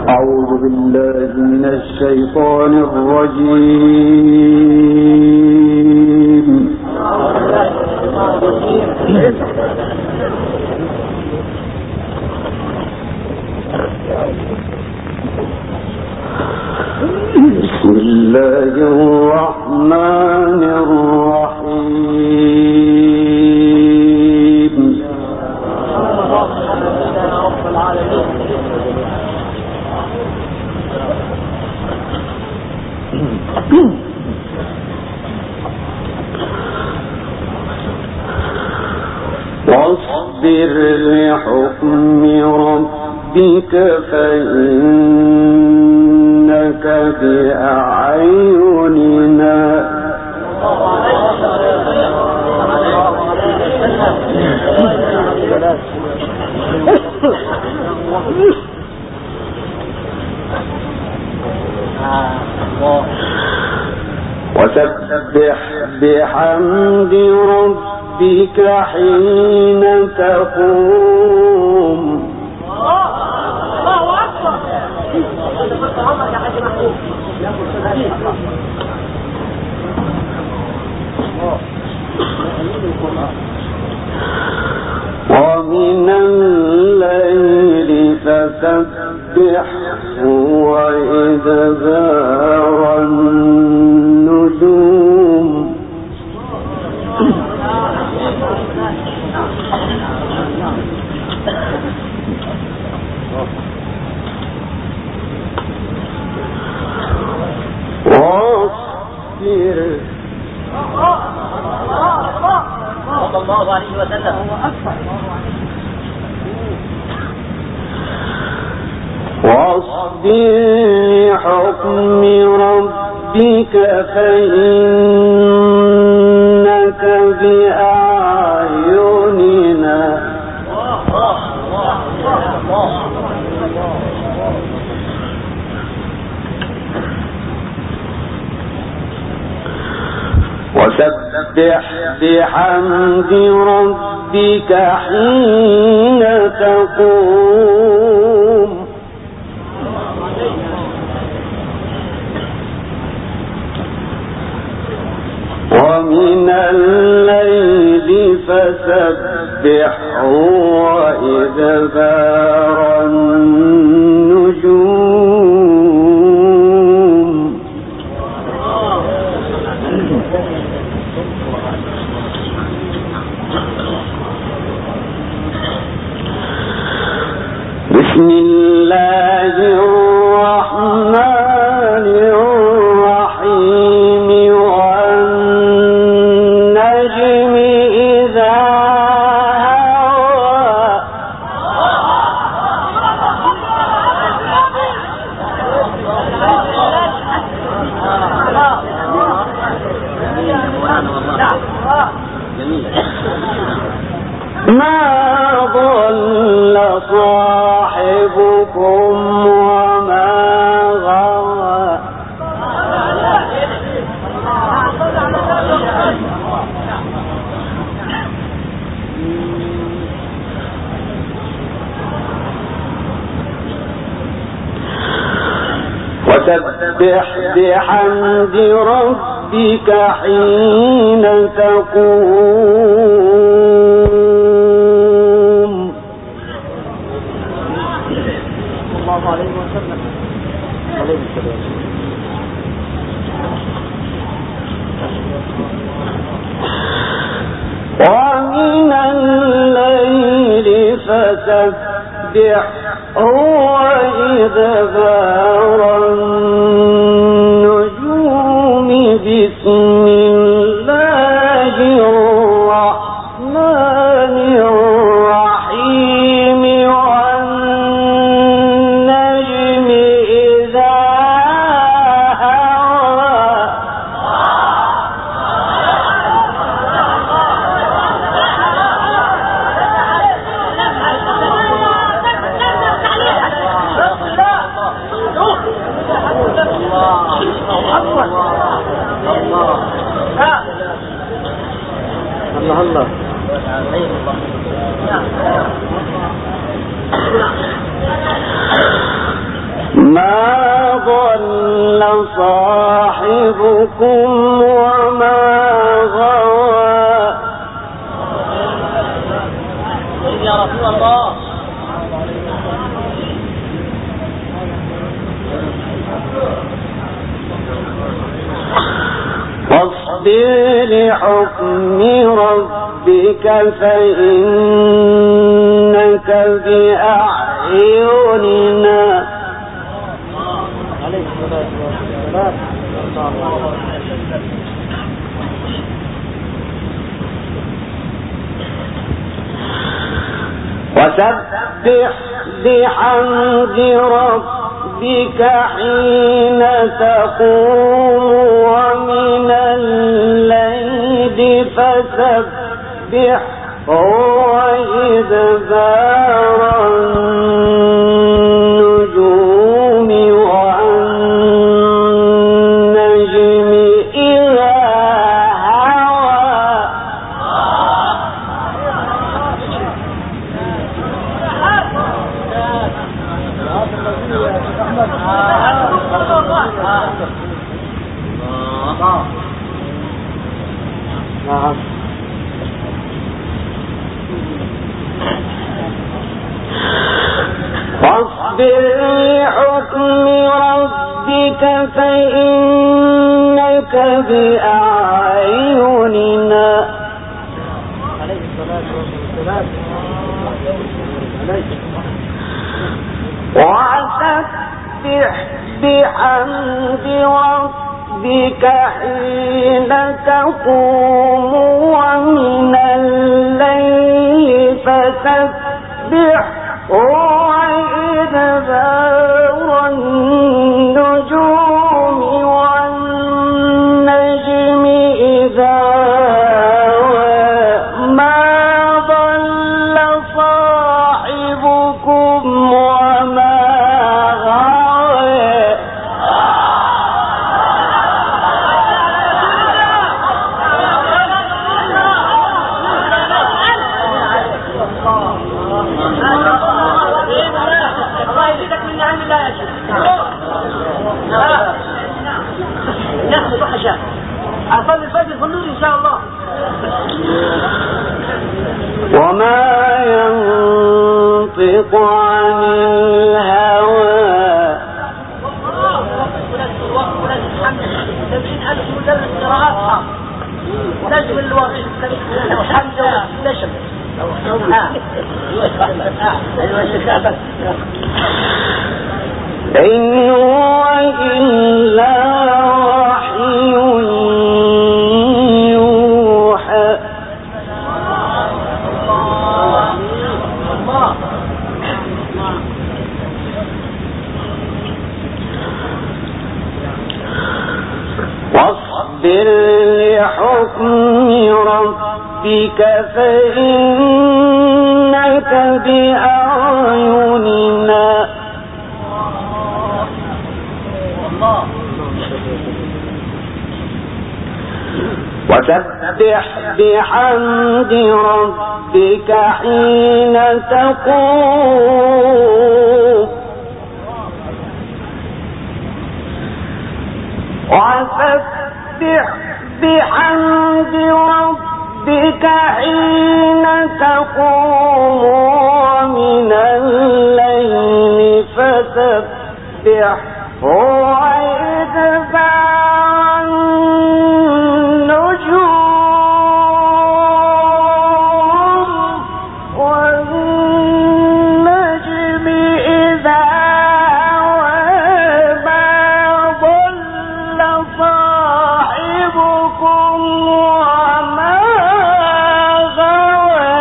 أعوذ بالله من الشيطان الرجيم. بسم الله الرحمن الرحيم. واصبر لحكم ربك فإنك بأعيننا وسبح بحمد ربك حين تقوم. ومن الليل فسبحه وإدبار النجوم. واصبر لحكم ربك فإنك بأعيننا وسبح بحمد ربك حين تقوم. ومن الليل فسبحه وإدبار النجوم. بسم الله الرحمن الرحيم. والنجم إذا هوى ما ضل صاحبكم وما غوى. وسبح بحمد ربك حين تقوم. الله عليه وسلم. ومن الليل فسبحه وإدبار النجوم. بسم الله الرحمن الرحيم. والنجم إذا هوى ما ضل صاحبكم وما غوى. يا رسول الله. واصبر لحكم ربك فإنك بأعيننا. عليه الصلاة والسلام. وسبح بحمد ربك حين تقوم ومن الليل فسبح وإدبار النجوم والنجم إذا هوى. واصبر لحكم ربك فإنك بأعيننا. عليه الصلاة والسلام. وسبح بحمد ربك حين تقوم ومن الليل فسبح وإدبار النجوم والنجم إذا هوى. ما ضل صاحبكم وما غوى. نحن وحشة أصلي الفجر في النور إن شاء الله. وما ينطق عن الهوى. ولازم الوقت الحمد لله. إن هو إلا وحي يوحى. واصبر لحكم ربك فإنك بأعيننا. وسبح بحمد ربك حين تقوم وسبح بحمد ربك حين تقوم ومن الليل فسبح وإدبار النجوم والنجم إذا هوى. ما ضل صاحبكم وما غوى.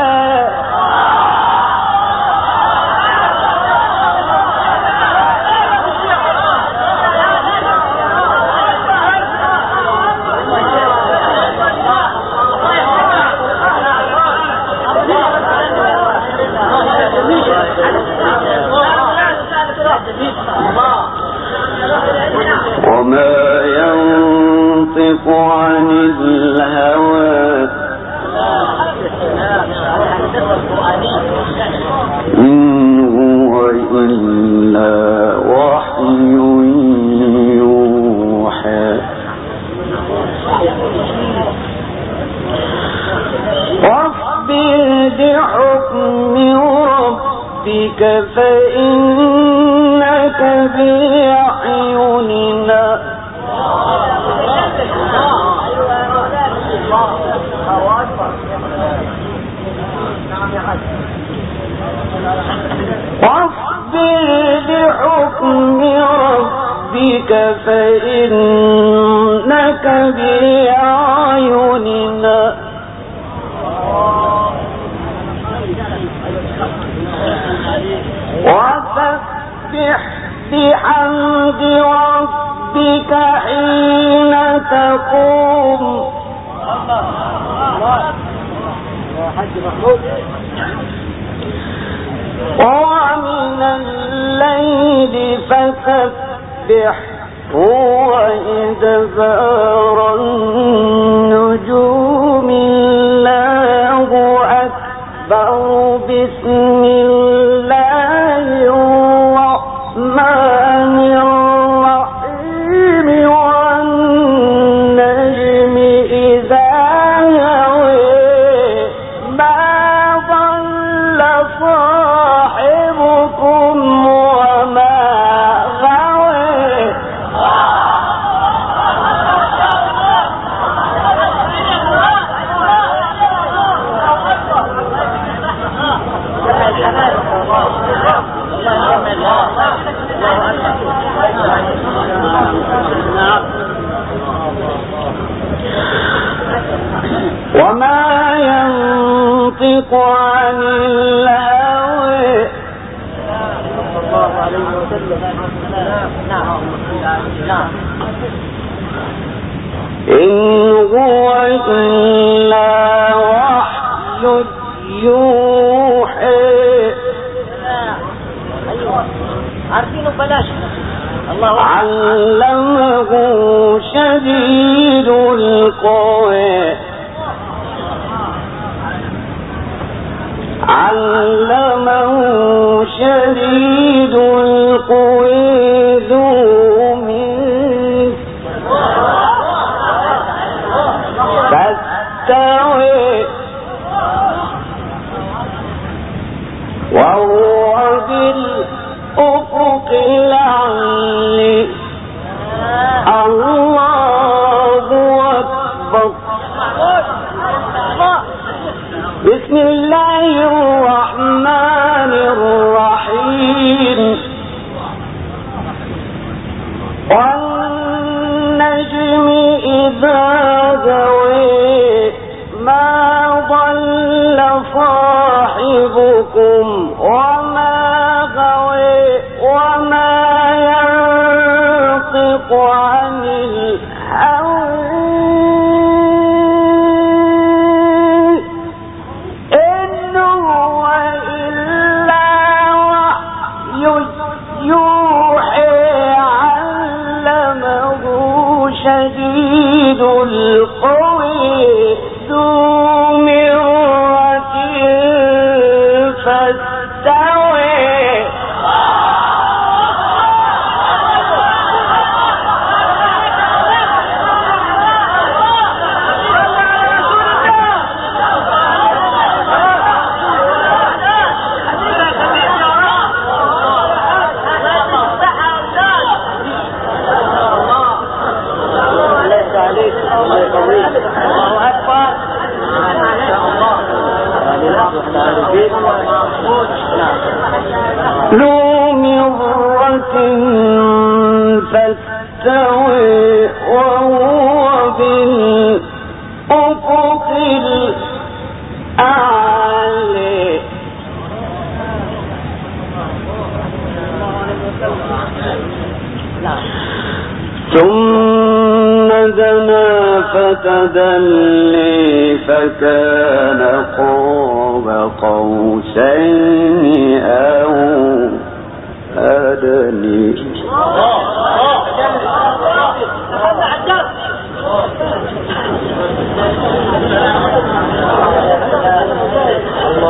وما ينطق عن الهوى. إن هو إلا وحي وحي يوحى واصبر لحكم ربك فإنك بأعيننا واصبر لحكم ربك فإنك بأعيننا وسبح بحمد ربك حين تقوم ومن الليل فسبحه وإدبار النجوم الله أكبر بسم الله الرحمن الرحيم والنجم إذا هوى ما ضل صاحبكم وما غوى وما ينطق عن الهوى صلى الله عليه وسلم إن هو إلا وحي يوحى عارفينه بلاش علمه شديد القوى علمه شديد القوى ذو مرة فاستوى وهو بالأفق الأعلى الله أكبر بسم الله الرحمن الرحيم والنجم إذا هوى ما ضل صاحبكم وما غوى وما ينطق عن الهوى إن هو إلا وحي يوحى علمه شديد القوى ذو مرة فاستوى ذو مرة فاستوى وهو بالأفق الأعلى ثم دنا فتدلي فكان قاب قوسين أو أدني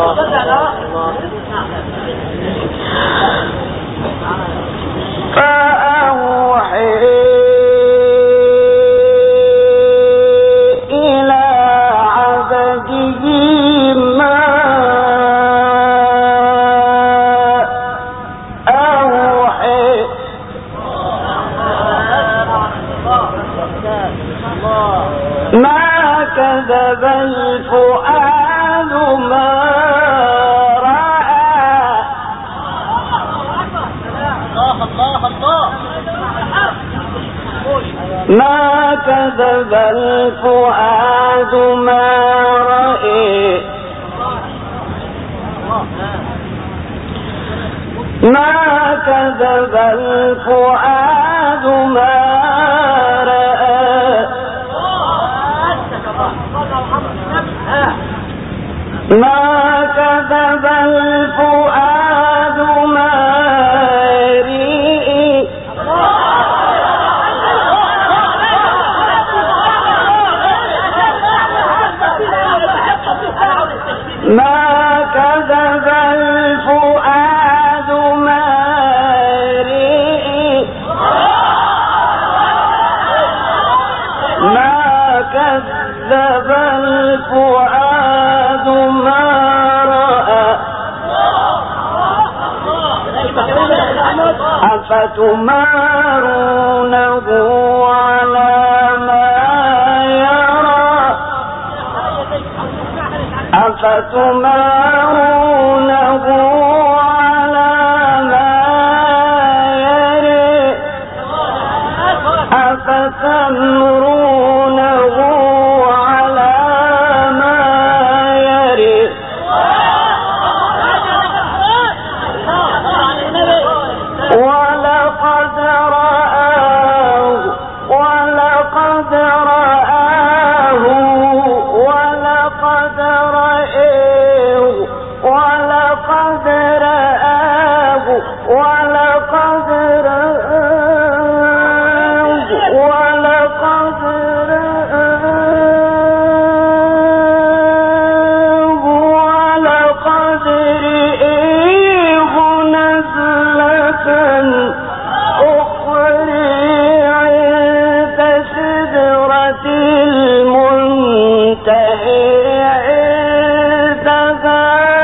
فأوحى ما كذب الفؤاد ما رأى ما كذب الفؤاد ما رأى ما كذب الفؤاد ما رأى ما كذب الفؤاد ما رأى ما كذب الفؤاد ما رأى أفتمارونه على ما يرى أفتمارونه على ما يرى أفتمرونه على ما يرى ولقد رآه ولقد رآه ولقد رآه ولقد رآه ولقد رآه ولقد رآه ولقد رآه نزلة أخرى عند سدرة المنتهى عندها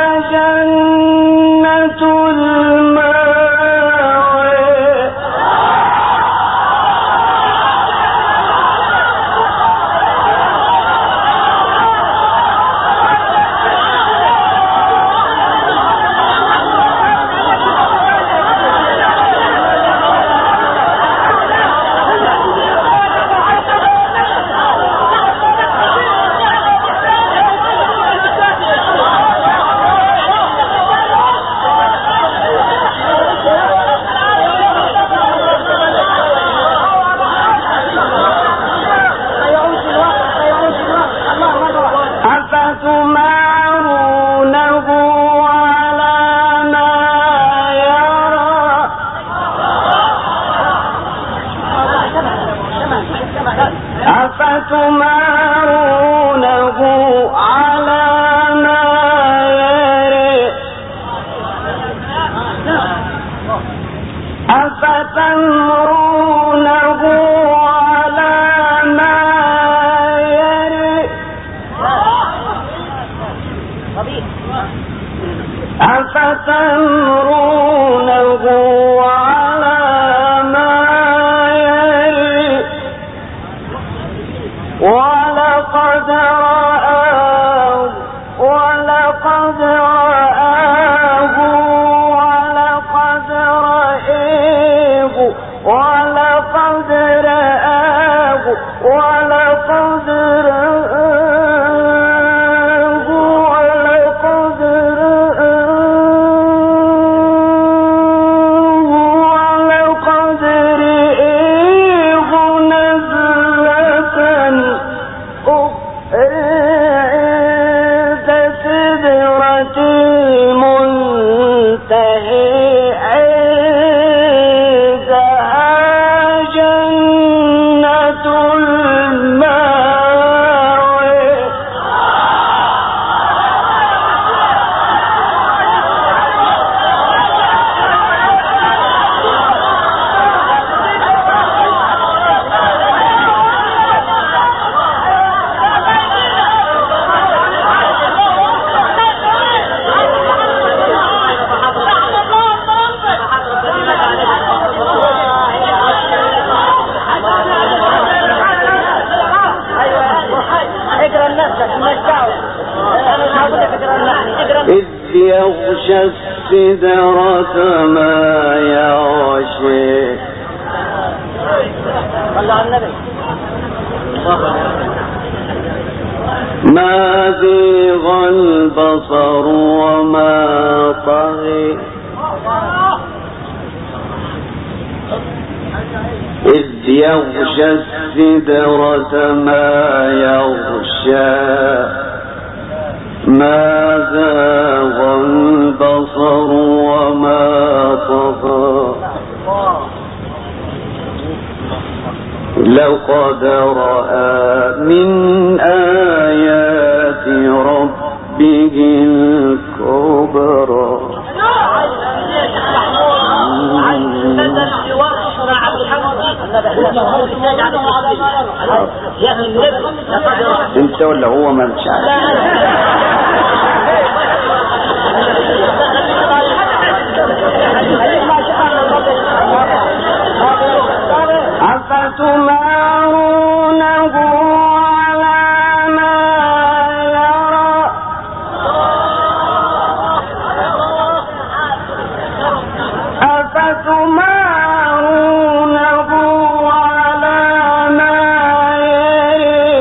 جنة المأوى أفتمارونه على ما يرى أفتمارونه على ما يرى أفتمرونه على ما يرى أفتمرونه على ما يرى ولقد رآه ولقد رآه ولقد رآه ولقد رآه ولقد رآه ولقد رآه ولقد رآه نزلة أخرى عند سدرة المنتهى عندها جنة المأوى إذ يغشى السدرة ما يغشى صلى على النبي. ما زيغ البصر وما طغى إذ يغشى السدرة ما يغشى ما زاغ البصر وما طغى لقد رأى من آيات ربه الكبرى. انت ولا هو ما مش عارف؟ أفتمارونه على ما يرى أفتمارونه على ما يرى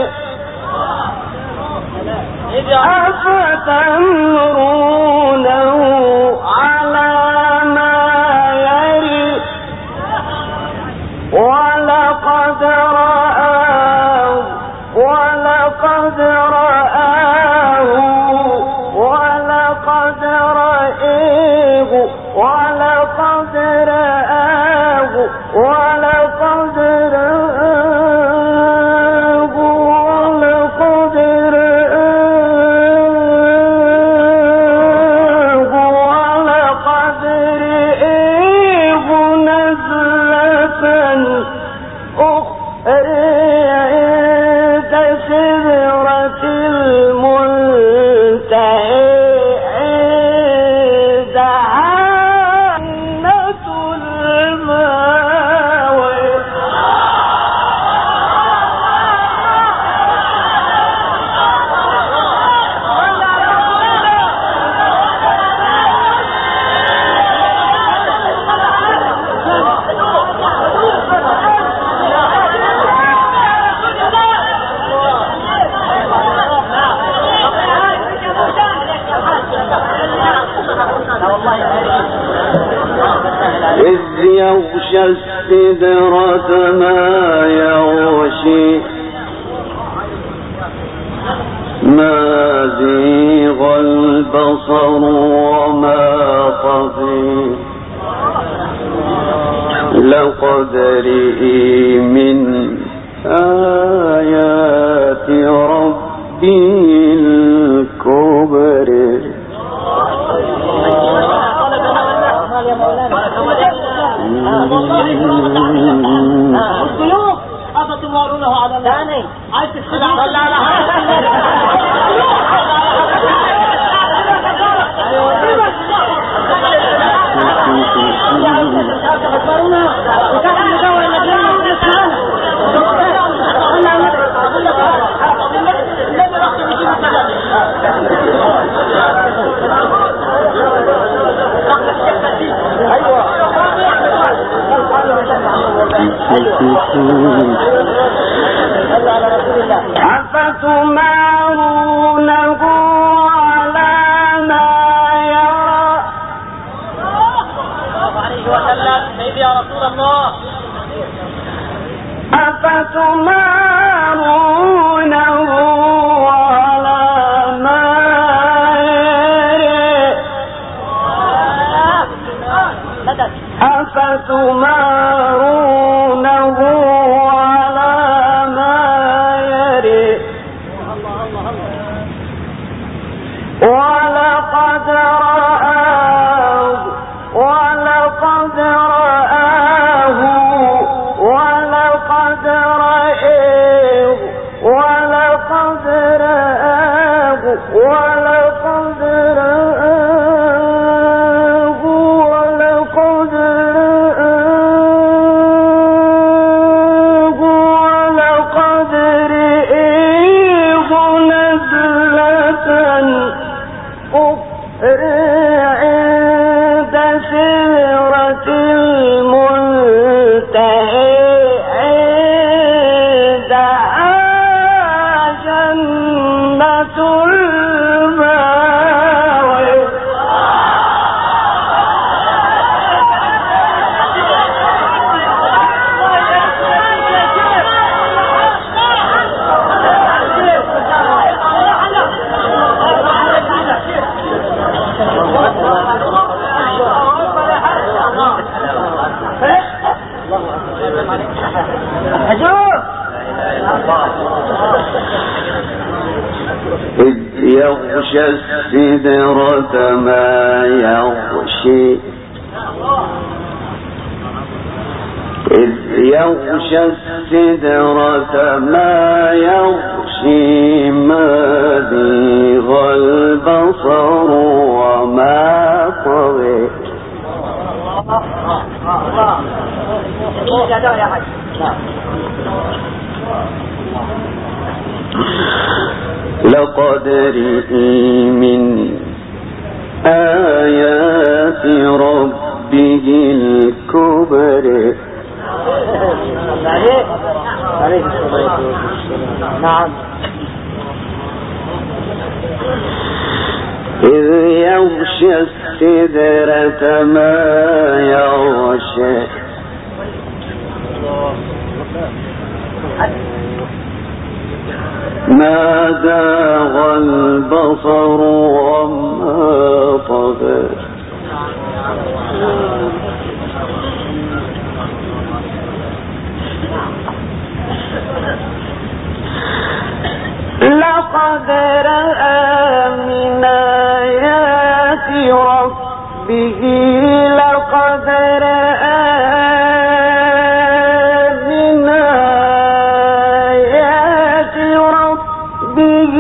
أفتمرونه على ما يرى ولقد رآه ولقد رآه ولقد رآه ولقد رآه ولقد رآه ولقد رآه ولقد رآه نزلة أخرى عند سدرة المنتهى عندها جنة المأوى. إذ يغشى السدرة ما يغشي ما زيغ البصر وما طغى لقد رأى من آيات ربه الكبرى. والسيوف أفتمارونه على ثاني عايز تشتغل على أفتمارونه على ما يرى يا رسول الله أفتمارونه على ما يرى أفتمارونه على ما يرى ولقد رآه ولقد رآه ولقد رآه ولقد رآه ولقد رآه ولقد رآه إذ يغشى السدرة ما يغشي إذ يغشى السدرة ما يغشي ما زيغ البصر وما طغى لقد رئي من آيات ربه الكبر نعم إذ يغشى السدرة ما يغشى ما زاغ البصر وما طغى لقد رأى من آيات ربه لقد رأى من آيات ربه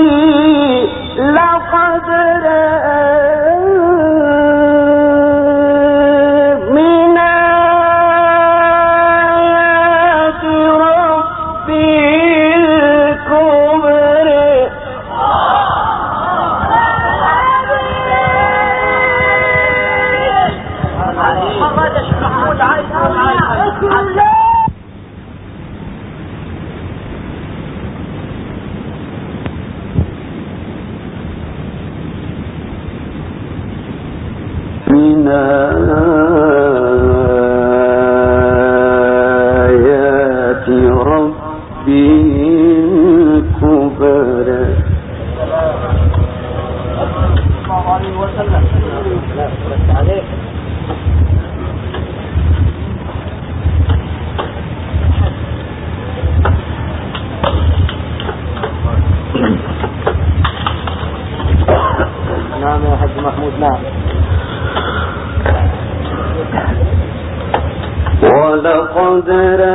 لقد رأى من آيات ربه الكبر من آيات ربه الكبر الله عليه وسلم عليه نعم يا حاج محمود نعم ولقد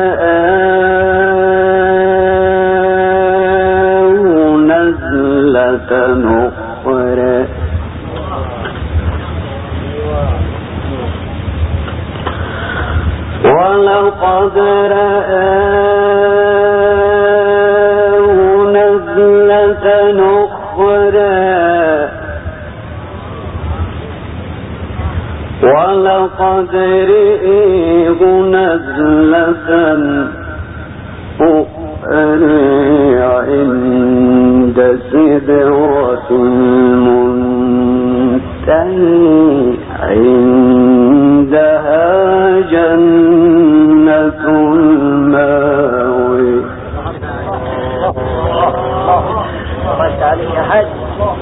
رآه نزلة أخرى ولقد رآه نزلة أخرى ولقد رئيه نزلة أخرى عند سدرة المنتهى عندها جنة المأوى الله عليك يا حاج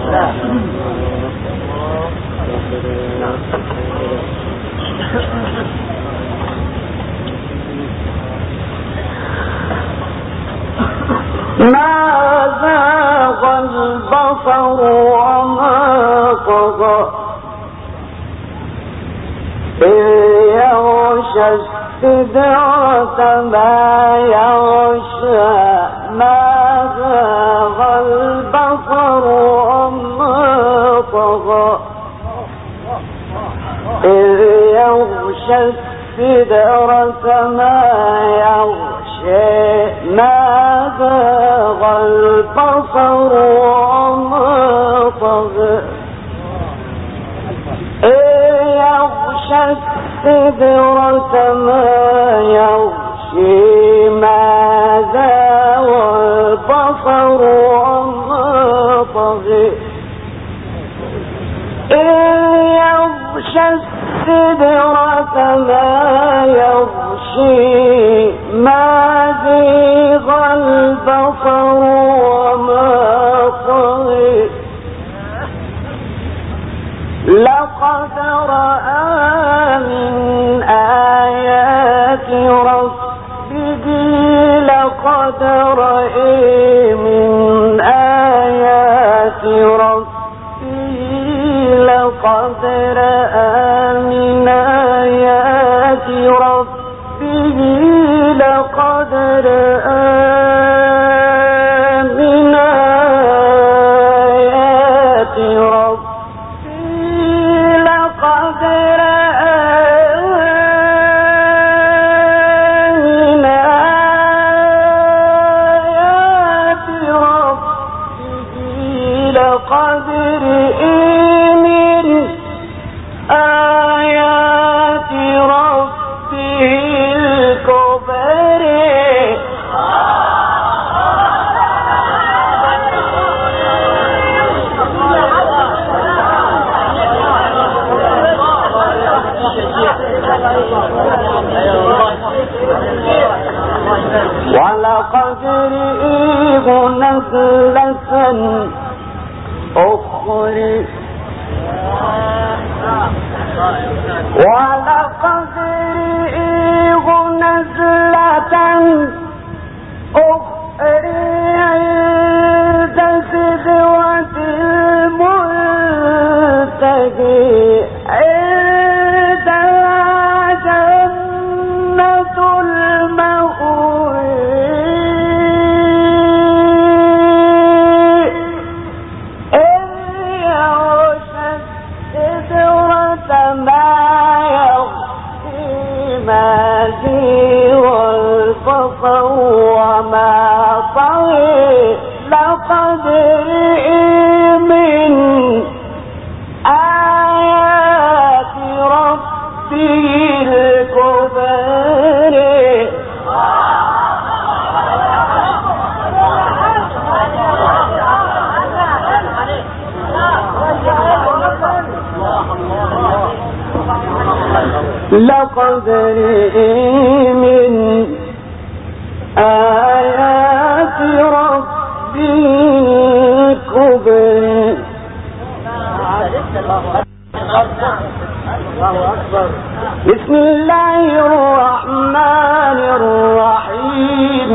ما زاغ البصر وما طغى إذ يغشى السدرة ما يغشى ما زاغ البصر وما طغى إذ يغشى السدرة ما يغشى ما زاغ البصر وما طغى يغشى السدرة ما يغشي ما زاغ البصر وما طغى يغشى السدرة ما يغشي ما زاغ البصر وما طغى لقد رأى من آيات ربه لقد رأى من آيات ربه لقد رأى من آيات ربه لقد رأى من آيات ربه لقد رأى من آيات ربه لقد رأى من آيات ربه الكبر ولقد رئيه نزلة أخرى ولقد رئيه نزلة أخرى عند سدرة المنتهى عندها جنة المأوى إذ يغشى السدرة ما يغشي ما زيغ البصر وما طغى لقد رئي من آيات ربه الكبر لقد رئي من آيات ربه الكبر بسم الله الرحمن الرحيم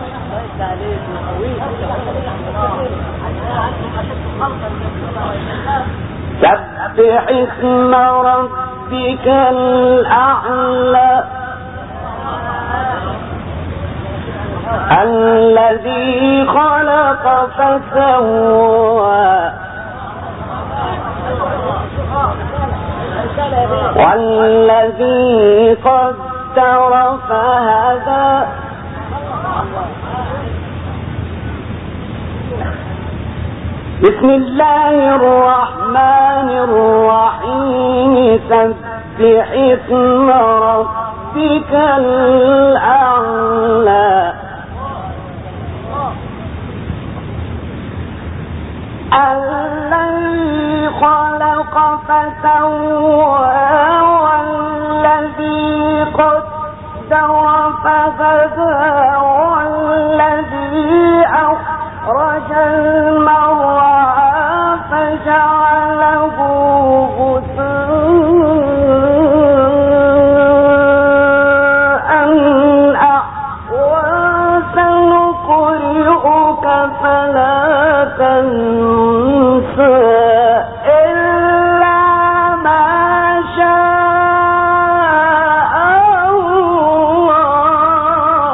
سبح اسم ربك الأعلى الذي خلق فسوى والذي قدر فهدى بسم الله الرحمن الرحيم سبح اسم ربك الأعلى الذي خلق فسوى والذي قدر فهدى والذي أخرج المرعى فجعله غثاء أحوى سنقرئك فلا تنسى إلا ما شاء الله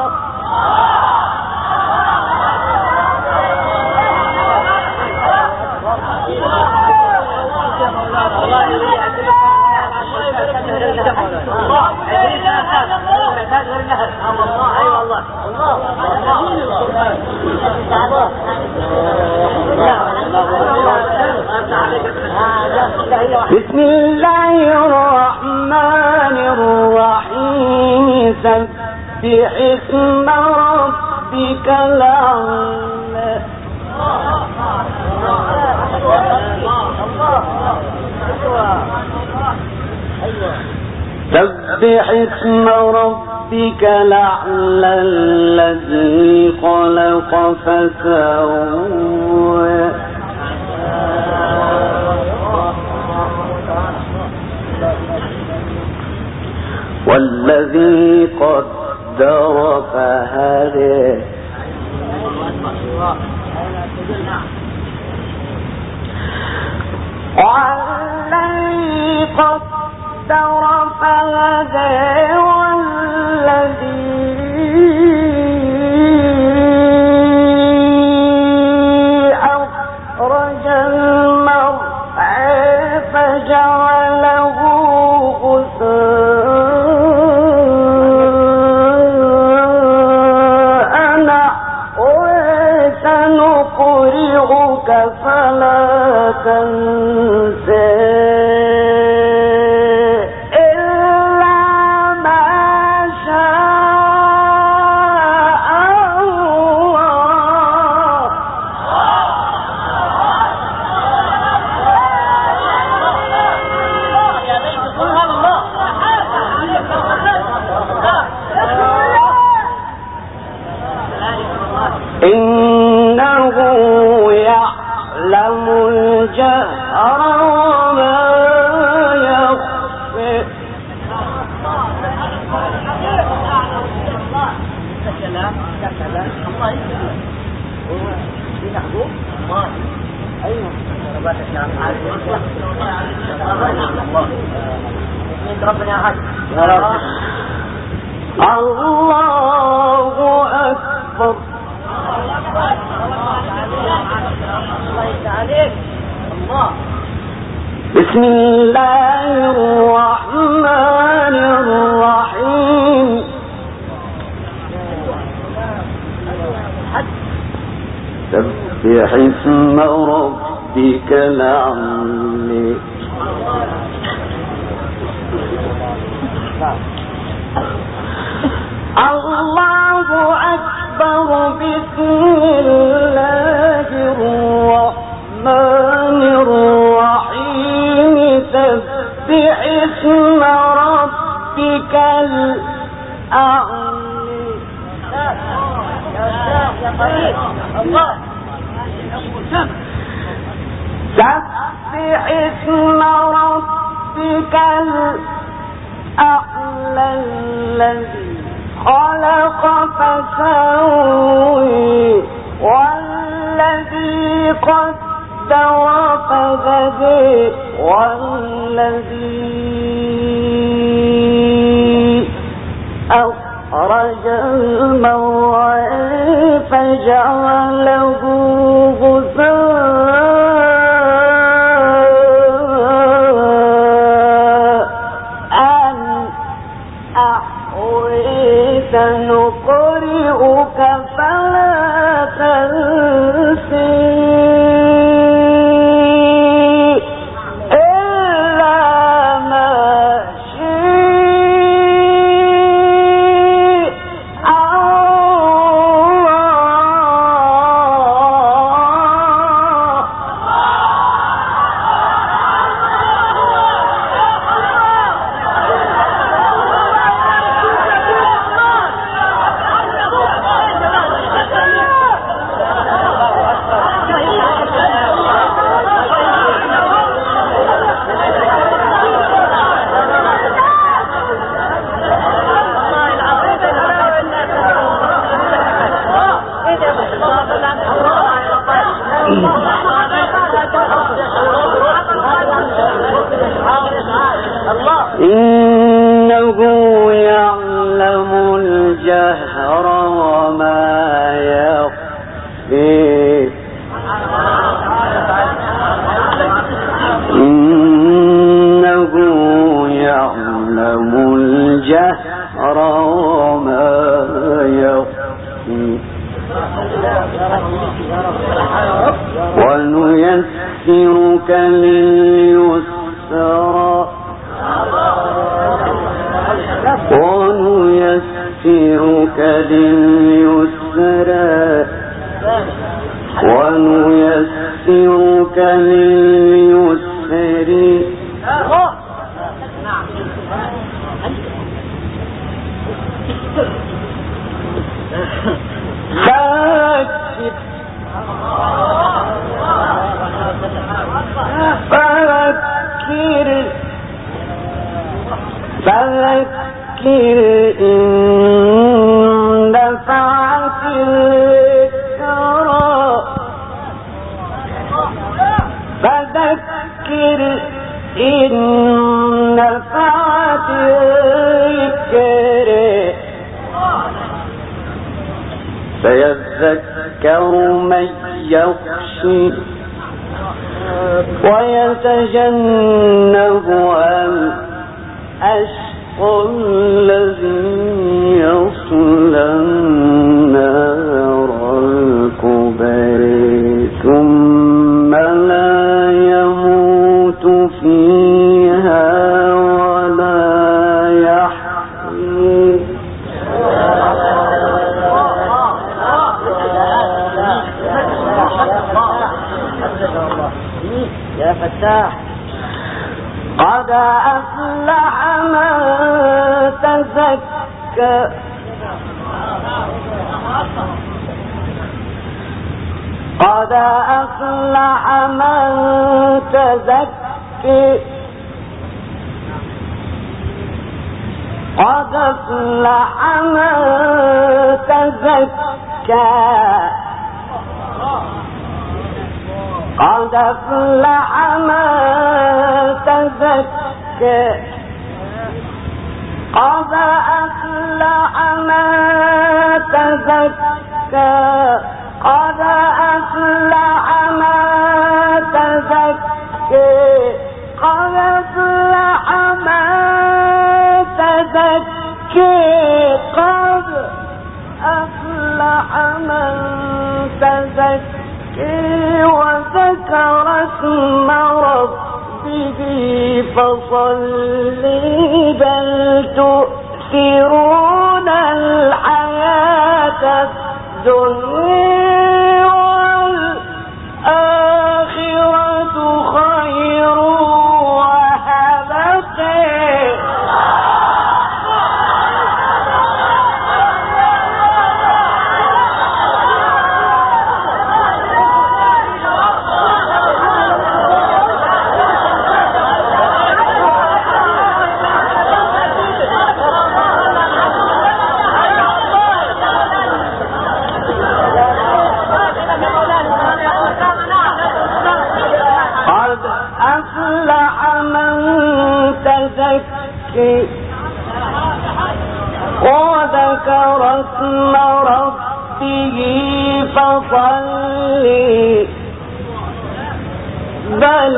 بسم الله الرحمن الرحيم سبح اسم ربك الأعلى سبح اسم ربك الأعلى الذي خلق فسوى والذي قدر فهدى والذي قدر فهدى والذي أخرج المرعى فجعله غثاء نحوه سنقرئك فلا تنسى إنه يعلم الجهر وما يخفي الله أكبر. بسم الله الرحمن الرحيم. سبح اسم ربك الأعلى. الله أكبر. بسم الله الرحمن الرحيم. سبح اسم ربك الأعلى. سبح اسم ربك الأعلى الذي خلق فسوي والذي قدر فهدى والذي أخرج المرعى فجعله غثاء نحوه سنقرئك فلا تنسى إنه يعلم الجهر وما يخفي. إنه يعلم الجهر وما يخفي. ونيسرك لليسرى. ونيسرك لليسرى. ونيسرك لليسر. فذكر إن نفعت الذكرى. سيذكر من يخشى ويتجنبها الأشقى الذي يصلى النار الكبرى ثم لا يموت فيها ولا يحيى. يا فتاح قد أفلح من تزكى قد أفلح من تزكى قد أفلح من تزكى قد أفلح من تزكى قد أفلح من تزكى قد أفلح من تزكى قد أفلح من تزكى قد أفلح من تزكى وذكر اسم ربه فصلي بل تؤثرون الحياة الدنيا والآخرة خير وأبقى. وذكر اسم ربه فصلي بل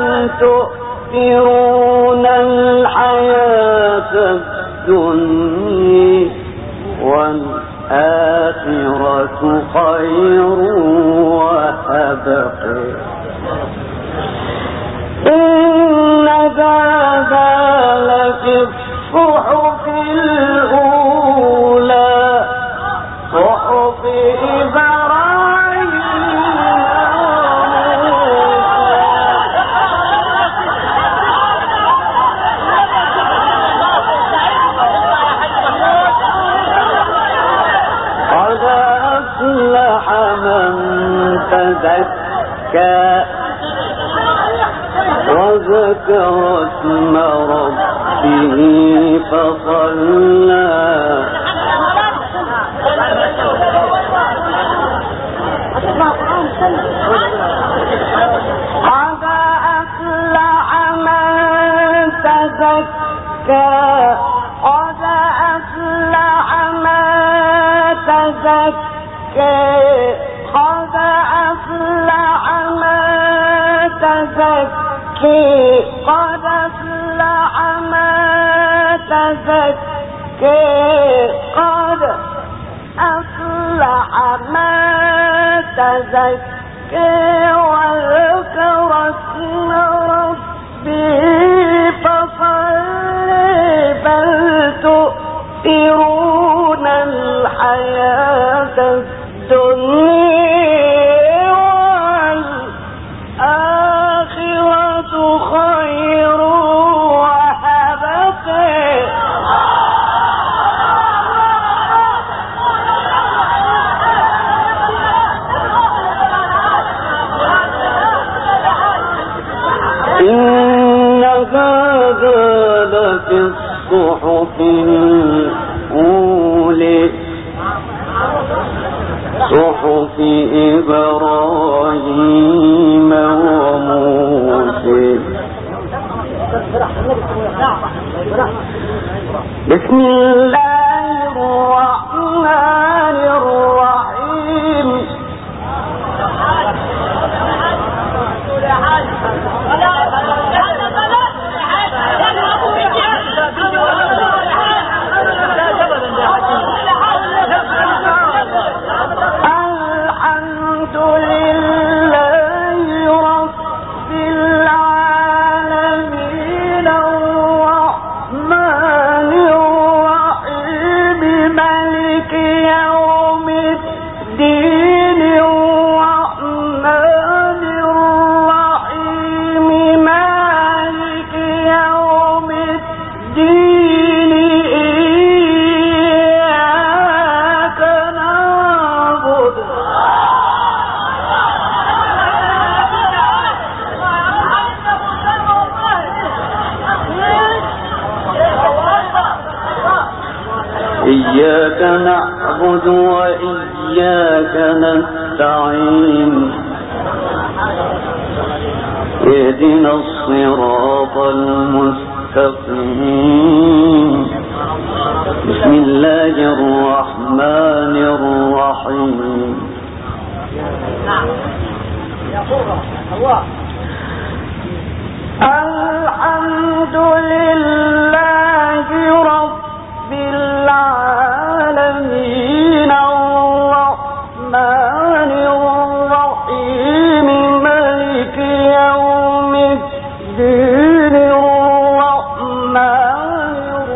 تؤثرون الحياة الدنيا والآخرة خير وأبقى. إن هذا لفي الصحف الأولى صحف إبراهيم قد أفلح من تزكى وذكر اسم ربه فصلى قد أفلح من تزكى قد أفلح من تزكى قد أفلح من تزكى قد أفلح من تزكى قد أفلح من تزكى وذكر اسم ربه فصلى بل تؤثرون الحياة الدنيا والآخرة خير وأبقى. إن هذا لفي الصحف الأولى صحف إبراهيم وموسى. بسم الله الرحمن الرحيم إياك نعبد وإياك نستعين اهدنا الصراط المستقيم بسم الله الرحمن الرحيم الحمد لله رب العالمين الرحمن الرحيم مالك يوم الدين الرحمن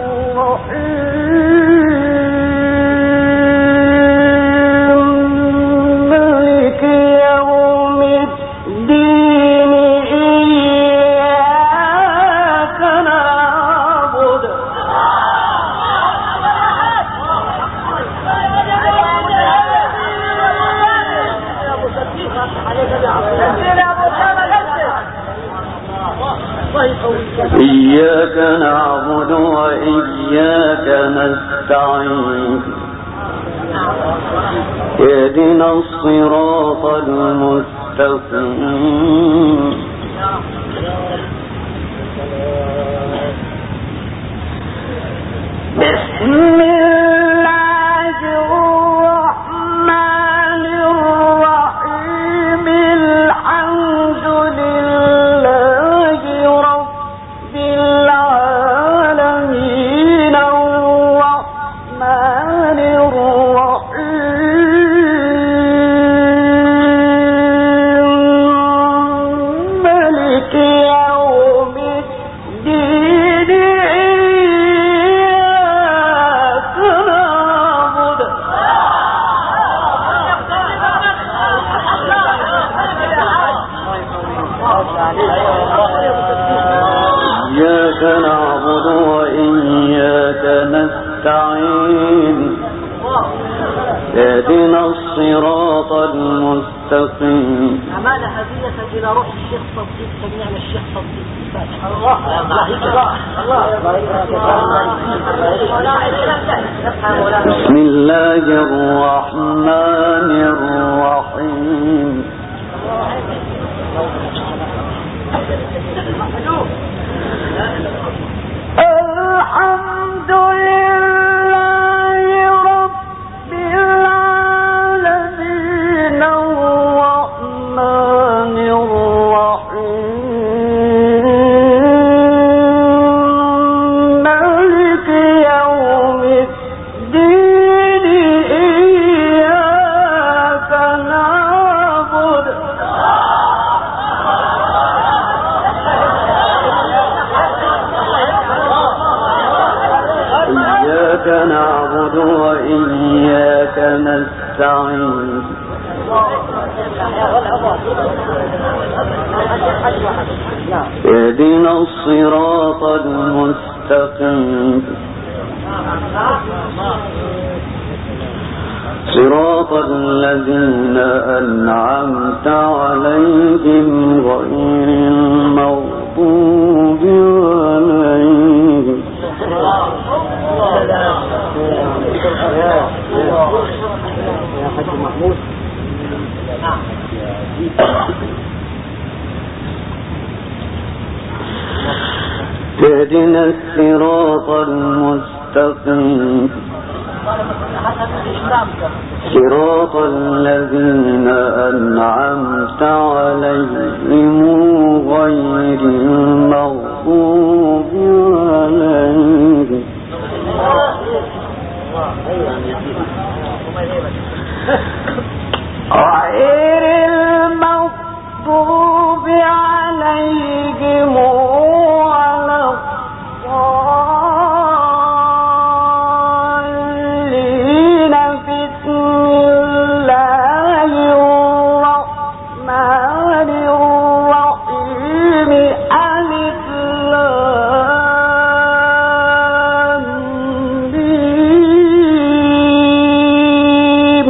الرحيم مالك يوم الدين إياك نعبد إياك نعبد وإياك نستعين اهدنا الصراط المستقيم بسم الله الرحمن الرحيم الحمد لله رب العالمين الرحمن الرحيم مالك يوم الدين إياك نعبد إياك نعبد وإياك نستعين اهدنا الصراط المستقيم. أمانة هدية إلى روح الشيخ صديق سمعنا الشيخ صديق الله بسم الله الرحمن الرحيم الحمد لله رب العالمين الرحمن الرحيم مالك يوم الدين إياك نعبد إياك نعبد وإياك نستعين اهدنا الصراط المستقيم صراط الذين أنعمت عليهم غير المغضوب عليهم يا حاج محمود اهدنا الصراط المستقيم صراط الذين أنعمت عليهم غير المغضوب عليهم غير المغضوب عليهم ولا الضالين بسم الله الرحمن الرحيم ألف لام ميم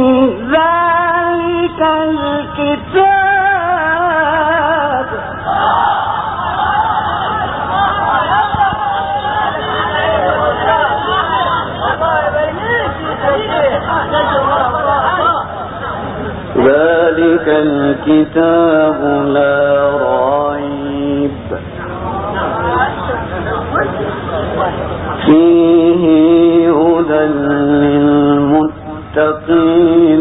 ذلك الكتاب لا ريب فيه هدى للمتقين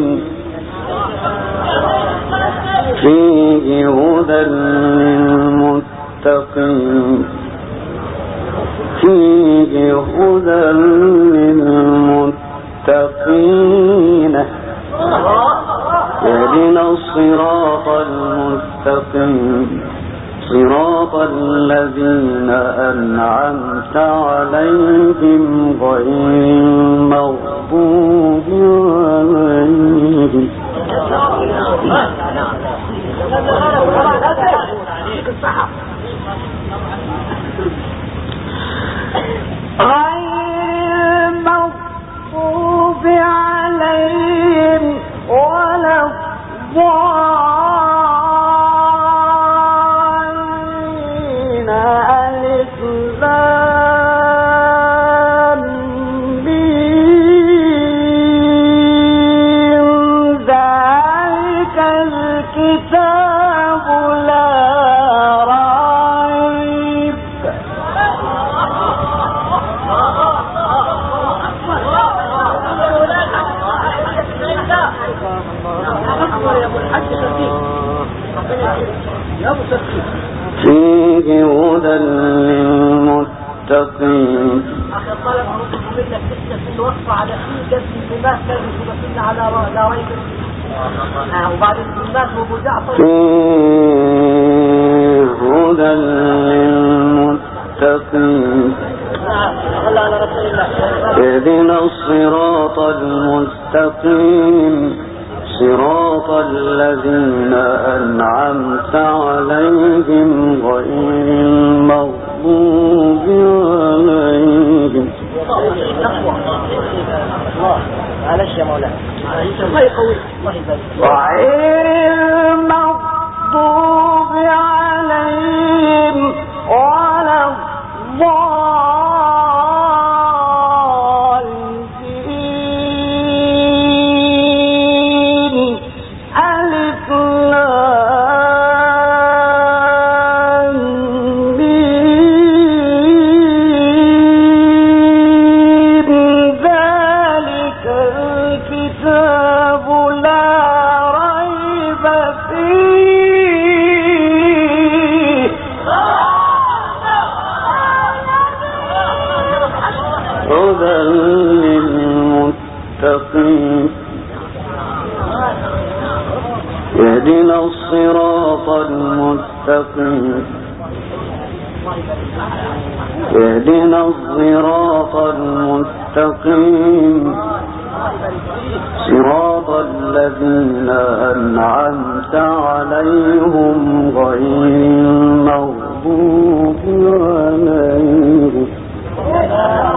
فيه هدى للمتقين فيه هدى للمتقين يهدنا الصراط المستقيم صراط الذين أنعمت عليهم غير المغضوب عليهم ولا الضالين ألف لام ميم ذلك الكتاب لا ريب فيه هدى للمتقين. أخي الطلب منك الوقف على فيه جسم الناس كانوا يقولون على لا ريب وبعد الناس أبو جعفر فيه هدى للمتقين اهدنا الصراط المستقيم صراط الذين أنعمت عليهم غير المغضوب عليهم. معلش يا مولانا غير المغضوب عليهم ولا اهدنا الصراط المستقيم اهدنا الصراط المستقيم صراط الذين أنعمت عليهم غير المغضوب عليهم